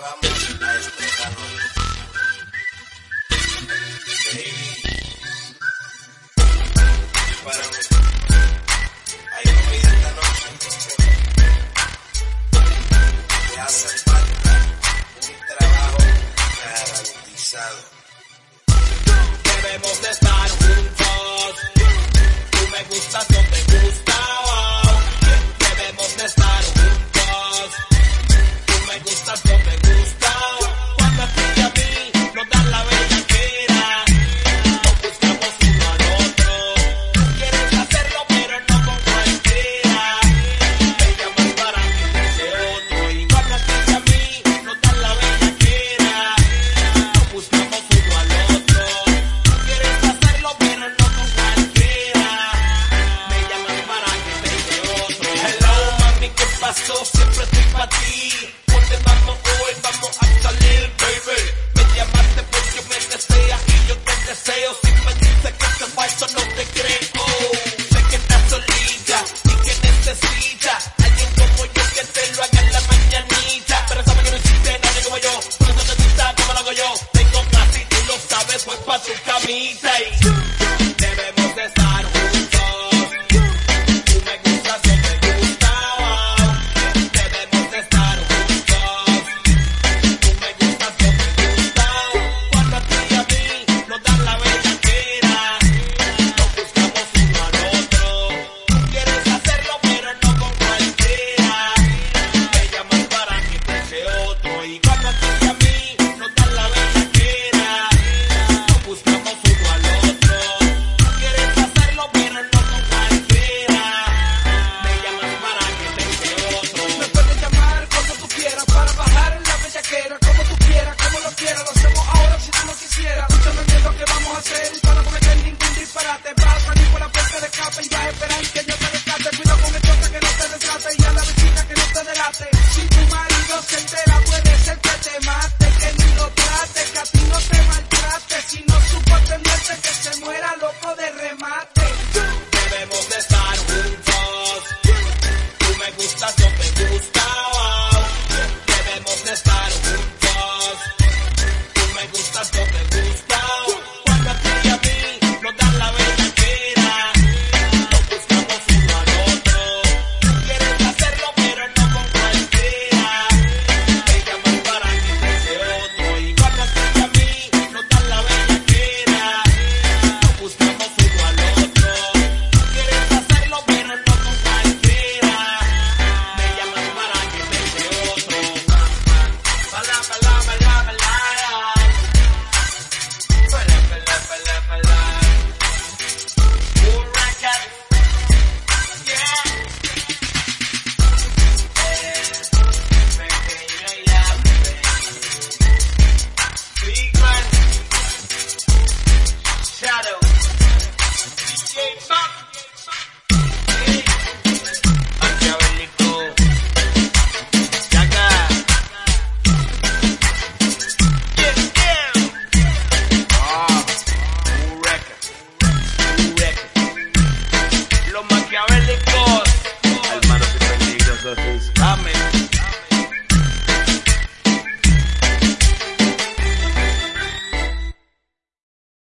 vamos a expresarnos. Baby, dispárame. Hay comida esta noche. Te hace falta un trabajo garantizado. Debemos de estar juntos. Tú me gustas, yo te gusta. Debemos de estar juntos. Tú me gustas, yo te gusta. Cuando a ti y a mí nos dan la bellaquera, nos buscamos uno al otro. Quieres hacerlo pero no con cualquiera. Me llamas para que te sea otro. Y cuando a ti y a mí nos dan la bellaquera, nos buscamos uno al otro. Quieres hacerlo pero no con cualquiera. Me llamas para que te sea otro. Hello mami, ¿qué pasó? Siempre estoy para ti. ¿Dónde vamos hoy? Vamos a salir, baby. Me llamaste porque me deseas y yo te deseo. Si me dices que te falso no te creo. Sé que estás solita y que necesitas alguien como yo que te lo haga en la mañanita. Pero sabes que no existe nadie como yo. Por eso te gusta como lo hago yo. Tengo clase y tú lo sabes, voy pa' tu camita y debemos de estar juntos. Tú me gustas, yo te gusta. Debemos de estar juntos. Tú me gustas, yo te gusta. Cuando a ti y a mí nos dan la bellaquera, nos buscamos uno al otro. Quieres hacerlo pero no con cualquiera. Me llamas para que te sea otro. Y cuando a ti y a mí nos dan la bellaquera, nos buscamos uno al otro. Quieres hacerlo pero no con cualquiera. Me llamas para que te sea otro. Me puedes llamar cuando tú quieras para bajar en la bellaquera, como tú quieras, como lo quieras. Lo hacemos ahora si tú no quisieras. Escúchame bien lo que vamos a hacer para no cometer ningún disparate. Vas a salir por la puerta de escape y vas a esperar que yo te rescate.